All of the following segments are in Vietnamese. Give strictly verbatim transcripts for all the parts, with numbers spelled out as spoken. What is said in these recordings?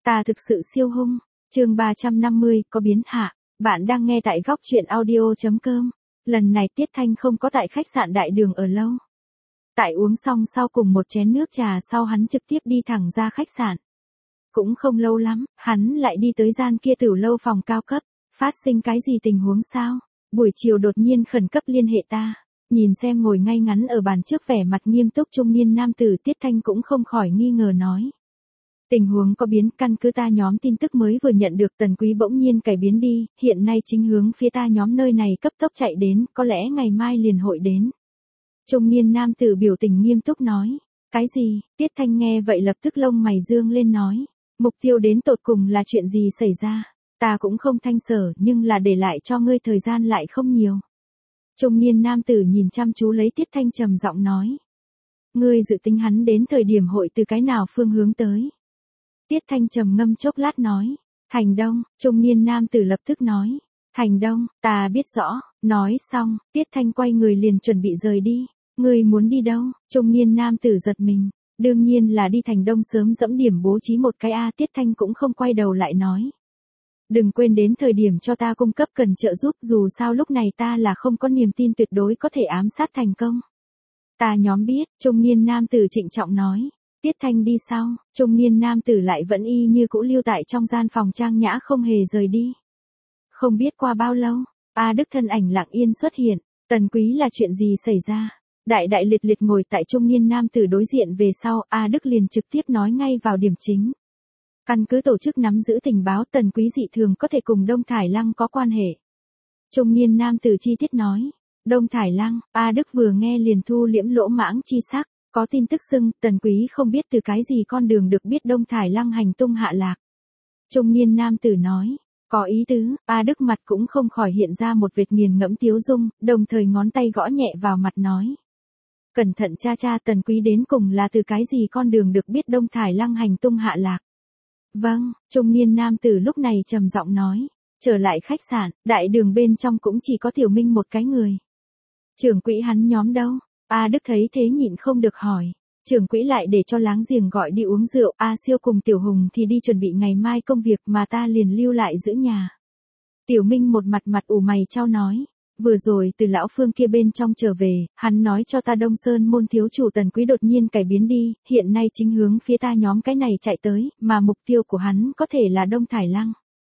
Ta thực sự siêu hung. Chương ba trăm năm mươi, có biến hạ. Bạn đang nghe tại góc truyện audio chấm com. Lần này Tiết Thanh không có tại khách sạn Đại Đường ở lâu. Tại uống xong sau cùng một chén nước trà sau hắn trực tiếp đi thẳng ra khách sạn. Cũng không lâu lắm, hắn lại đi tới gian kia tử lâu phòng cao cấp. Phát sinh cái gì tình huống sao? Buổi chiều đột nhiên khẩn cấp liên hệ ta. Nhìn xem ngồi ngay ngắn ở bàn trước vẻ mặt nghiêm túc trung niên nam tử, Tiết Thanh cũng không khỏi nghi ngờ nói. Tình huống có biến, căn cứ ta nhóm tin tức mới vừa nhận được, Tần Quý bỗng nhiên cải biến đi, hiện nay chính hướng phía ta nhóm nơi này cấp tốc chạy đến, có lẽ ngày mai liền hội đến. Trung niên nam tử biểu tình nghiêm túc nói. Cái gì? Tiết Thanh nghe vậy lập tức lông mày dương lên nói. Mục tiêu đến tột cùng là chuyện gì xảy ra? Ta cũng không thanh sở, nhưng là để lại cho ngươi thời gian lại không nhiều. Trung niên nam tử nhìn chăm chú lấy Tiết Thanh trầm giọng nói. Ngươi dự tính hắn đến thời điểm hội từ cái nào phương hướng tới? Tiết Thanh trầm ngâm chốc lát nói. Thành Đông. Trung niên nam tử lập tức nói. Thành Đông, ta biết rõ. Nói xong, Tiết Thanh quay người liền chuẩn bị rời đi. Ngươi muốn đi đâu? Trung niên nam tử giật mình. Đương nhiên là đi Thành Đông sớm dẫm điểm bố trí một cái A. Tiết Thanh cũng không quay đầu lại nói. Đừng quên đến thời điểm cho ta cung cấp cần trợ giúp, dù sao lúc này ta là không có niềm tin tuyệt đối có thể ám sát thành công. Ta nhóm biết. Trung niên nam tử trịnh trọng nói. Tiết Thanh đi sau, trung niên nam tử lại vẫn y như cũ lưu tại trong gian phòng trang nhã không hề rời đi. Không biết qua bao lâu, A Đức thân ảnh lặng yên xuất hiện. Tần Quý là chuyện gì xảy ra? Đại đại liệt liệt ngồi tại trung niên nam tử đối diện về sau, A Đức liền trực tiếp nói ngay vào điểm chính. Căn cứ tổ chức nắm giữ tình báo, Tần Quý dị thường có thể cùng Đông Thải Lăng có quan hệ. Trung niên nam tử chi tiết nói. Đông Thải Lăng, A Đức vừa nghe liền thu liễm lỗ mãng chi sắc. Có tin tức xưng, Tần Quý không biết từ cái gì con đường được biết Đông Thải Lăng hành tung hạ lạc. Trung niên nam tử nói. Có ý tứ. A Đức mặt cũng không khỏi hiện ra một vệt nghiền ngẫm tiếu dung, đồng thời ngón tay gõ nhẹ vào mặt nói. Cẩn thận cha cha, Tần Quý đến cùng là từ cái gì con đường được biết Đông Thải Lăng hành tung hạ lạc. Vâng. Trung niên nam tử lúc này trầm giọng nói. Trở lại khách sạn, Đại Đường bên trong cũng chỉ có Tiểu Minh một cái người. Trưởng quỹ hắn nhóm đâu? A Đức thấy thế nhịn không được hỏi. Trưởng quỹ lại để cho láng giềng gọi đi uống rượu, A Siêu cùng Tiểu Hùng thì đi chuẩn bị ngày mai công việc, mà ta liền lưu lại giữ nhà. Tiểu Minh một mặt mặt ủ mày chau nói. Vừa rồi từ lão Phương kia bên trong trở về, hắn nói cho ta Đông Sơn môn thiếu chủ Tần Quý đột nhiên cải biến đi, hiện nay chính hướng phía ta nhóm cái này chạy tới, mà mục tiêu của hắn có thể là Đông Thải Lăng.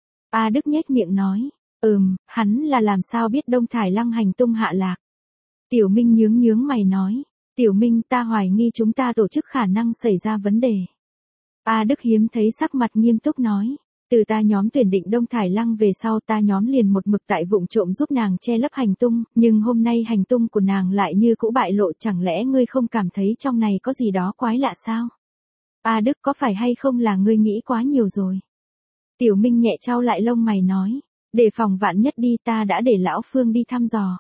A Đức nhếch miệng nói. Ừm, hắn là làm sao biết Đông Thải Lăng hành tung hạ lạc? Tiểu Minh nhướng nhướng mày nói. Tiểu Minh, ta hoài nghi chúng ta tổ chức khả năng xảy ra vấn đề. A Đức hiếm thấy sắc mặt nghiêm túc nói. Từ ta nhóm tuyển định Đông Thải Lăng về sau, ta nhóm liền một mực tại vụng trộm giúp nàng che lấp hành tung, nhưng hôm nay hành tung của nàng lại như cũ bại lộ, chẳng lẽ ngươi không cảm thấy trong này có gì đó quái lạ sao? A Đức, có phải hay không là ngươi nghĩ quá nhiều rồi? Tiểu Minh nhẹ chau lại lông mày nói. Đề phòng vạn nhất đi, ta đã để lão Phương đi thăm dò.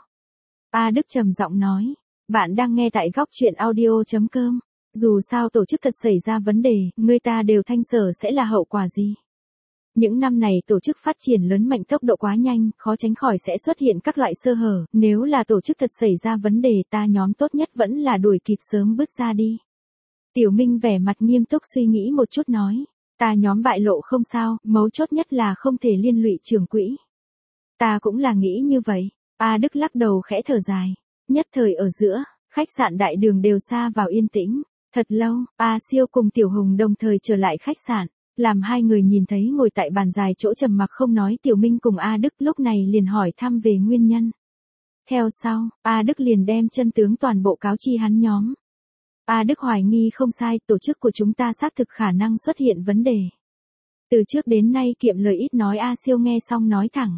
A Đức trầm giọng nói. Bạn đang nghe tại góc truyện audio chấm com. Dù sao tổ chức thật xảy ra vấn đề, người ta đều thanh sở sẽ là hậu quả gì? Những năm này tổ chức phát triển lớn mạnh tốc độ quá nhanh, khó tránh khỏi sẽ xuất hiện các loại sơ hở, nếu là tổ chức thật xảy ra vấn đề, ta nhóm tốt nhất vẫn là đuổi kịp sớm bước ra đi. Tiểu Minh vẻ mặt nghiêm túc suy nghĩ một chút nói. Ta nhóm bại lộ không sao, mấu chốt nhất là không thể liên lụy trưởng quỹ. Ta cũng là nghĩ như vậy. A Đức lắc đầu khẽ thở dài. Nhất thời ở giữa, khách sạn Đại Đường đều xa vào yên tĩnh. Thật lâu, A Siêu cùng Tiểu Hùng đồng thời trở lại khách sạn. Làm hai người nhìn thấy ngồi tại bàn dài chỗ trầm mặc không nói Tiểu Minh cùng A Đức, lúc này liền hỏi thăm về nguyên nhân. Theo sau, A Đức liền đem chân tướng toàn bộ cáo chi hắn nhóm. A Đức hoài nghi không sai, tổ chức của chúng ta xác thực khả năng xuất hiện vấn đề. Từ trước đến nay kiệm lời ít nói. A Siêu nghe xong nói thẳng.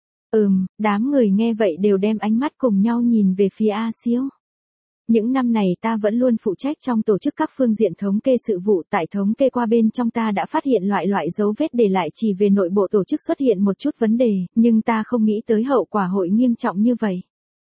Ừm, đám người nghe vậy đều đem ánh mắt cùng nhau nhìn về phía A Siêu. Những năm này ta vẫn luôn phụ trách trong tổ chức các phương diện thống kê sự vụ, tại thống kê qua bên trong ta đã phát hiện loại loại dấu vết để lại chỉ về nội bộ tổ chức xuất hiện một chút vấn đề, nhưng ta không nghĩ tới hậu quả hội nghiêm trọng như vậy.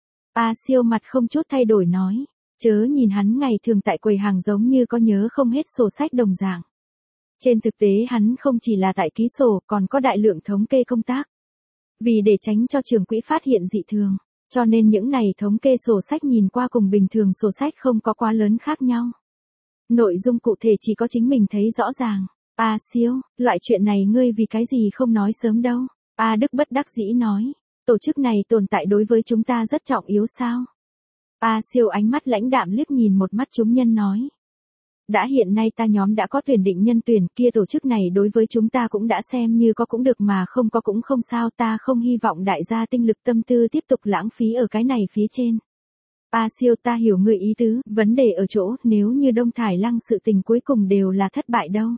A Siêu mặt không chút thay đổi nói, chớ nhìn hắn ngày thường tại quầy hàng giống như có nhớ không hết sổ sách đồng dạng. Trên thực tế hắn không chỉ là tại ký sổ, còn có đại lượng thống kê công tác. Vì để tránh cho trưởng quỹ phát hiện dị thường, cho nên những này thống kê sổ sách nhìn qua cùng bình thường sổ sách không có quá lớn khác nhau. Nội dung cụ thể chỉ có chính mình thấy rõ ràng. A Siêu, loại chuyện này ngươi vì cái gì không nói sớm đâu. A Đức bất đắc dĩ nói. Tổ chức này tồn tại đối với chúng ta rất trọng yếu sao? A Siêu ánh mắt lãnh đạm liếc nhìn một mắt chúng nhân nói. Đã hiện nay ta nhóm đã có tuyển định nhân tuyển, kia tổ chức này đối với chúng ta cũng đã xem như có cũng được mà không có cũng không sao, ta không hy vọng đại gia tinh lực tâm tư tiếp tục lãng phí ở cái này phía trên. A Siêu, ta hiểu người ý tứ, vấn đề ở chỗ nếu như Đông Thải Lăng sự tình cuối cùng đều là thất bại đâu.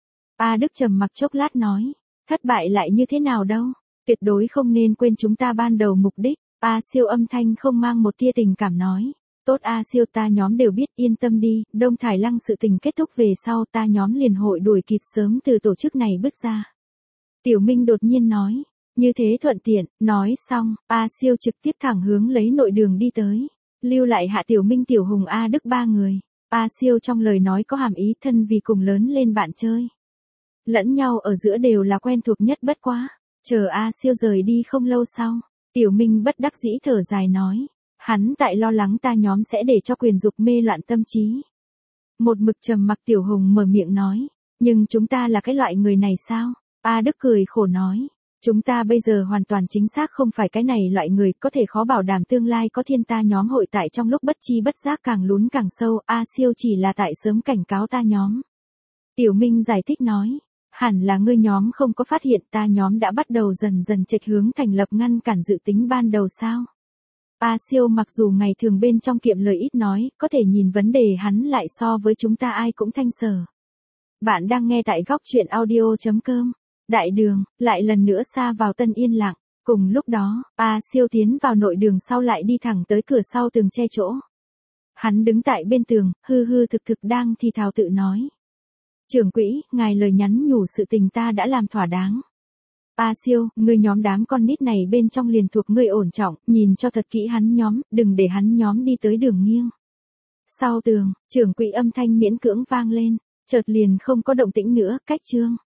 A Đức trầm mặc chốc lát nói, thất bại lại như thế nào đâu, tuyệt đối không nên quên chúng ta ban đầu mục đích. A Siêu âm thanh không mang một tia tình cảm nói. Tốt A Siêu, ta nhóm đều biết, yên tâm đi, Đông Thải Lăng sự tình kết thúc về sau ta nhóm liền hội đuổi kịp sớm từ tổ chức này bước ra. Tiểu Minh đột nhiên nói, như thế thuận tiện, nói xong, A Siêu trực tiếp thẳng hướng lấy nội đường đi tới, lưu lại hạ Tiểu Minh Tiểu Hùng A Đức ba người. A Siêu trong lời nói có hàm ý thân vì cùng lớn lên bạn chơi. Lẫn nhau ở giữa đều là quen thuộc nhất bất quá, chờ A Siêu rời đi không lâu sau, Tiểu Minh bất đắc dĩ thở dài nói. Hắn tại lo lắng ta nhóm sẽ để cho quyền dục mê loạn tâm trí. Một mực trầm mặc Tiểu Hùng mở miệng nói. Nhưng chúng ta là cái loại người này sao? A Đức cười khổ nói. Chúng ta bây giờ hoàn toàn chính xác không phải cái này loại người, có thể khó bảo đảm tương lai có thiên ta nhóm hội tại trong lúc bất chi bất giác càng lún càng sâu. A Siêu chỉ là tại sớm cảnh cáo ta nhóm. Tiểu Minh giải thích nói. Hẳn là ngươi nhóm không có phát hiện ta nhóm đã bắt đầu dần dần chệch hướng thành lập ngăn cản dự tính ban đầu sao? A Siêu mặc dù ngày thường bên trong kiệm lời ít nói, có thể nhìn vấn đề hắn lại so với chúng ta ai cũng thanh sở. Bạn đang nghe tại góc truyện audio.com. Đại đường, lại lần nữa xa vào tân yên lặng. Cùng lúc đó, A Siêu tiến vào nội đường sau lại đi thẳng tới cửa sau tường che chỗ. Hắn đứng tại bên tường, hư hư thực thực đang thì thào tự nói. Trưởng quỹ, ngài lời nhắn nhủ sự tình ta đã làm thỏa đáng. A Siêu, ngươi nhóm đám con nít này bên trong liền thuộc ngươi ổn trọng, nhìn cho thật kỹ hắn nhóm, đừng để hắn nhóm đi tới đường nghiêng. Sau tường, trưởng quỹ âm thanh miễn cưỡng vang lên, chợt liền không có động tĩnh nữa, cách chương.